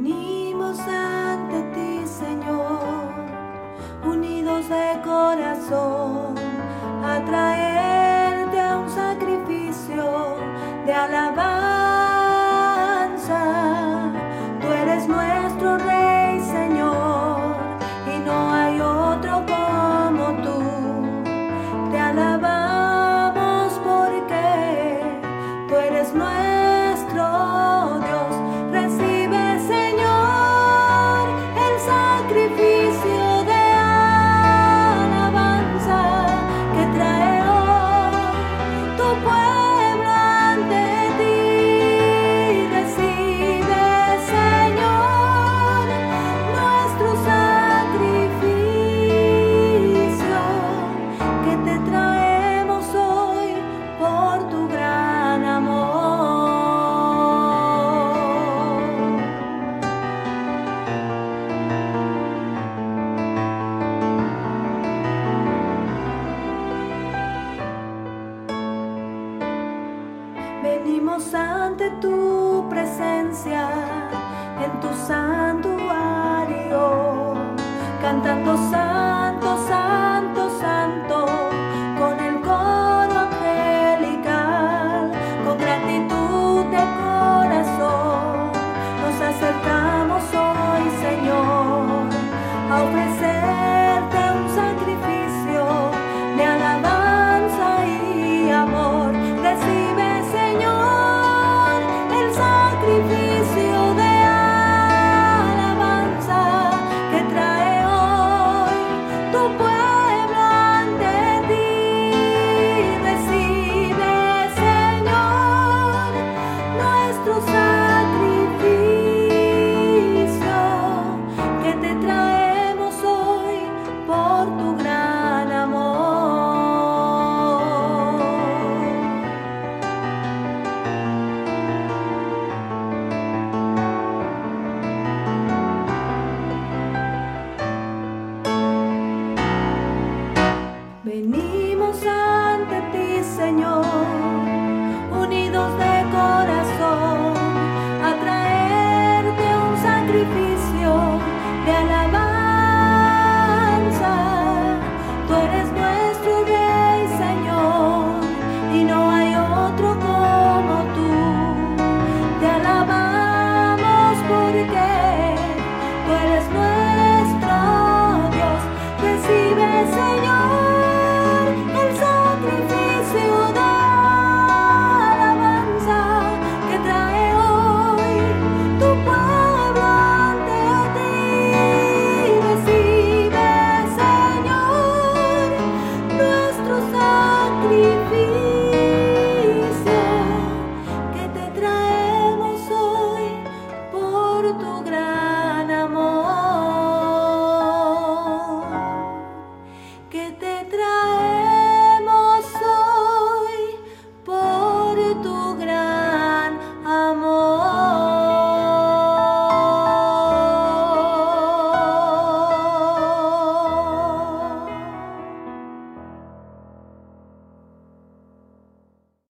Venimos ante ti, Señor, unidos de corazón, a traerte un sacrificio de alabanza. Tú eres nuestro Rey, Señor, y no hay otro como tú. Te alabamos porque tú eres nuestro Dios. Recibe, Señor, el sacrificio de alabanza que trae hoy tu pueblo ante ti. Recibe, Señor, nuestro sacrificio que te traemos hoy por tu gran amor. Venimos ante tu presencia, en tu santuario, cantando santo, santo, santo, con el coro angelical, con gratitud de corazón. Nos acercamos hoy, Señor, a ofrecerte un sacrificio de alabanza y amor. Recibe, Señor, el sacrificio de alabanza que trae hoy tu pueblo ante ti. Recibe, Señor, nuestro sacrificio que te traemos hoy por tu gran amor. Venimos ante ti, Señor, unidos de corazón, a traerte un sacrificio de alabanza.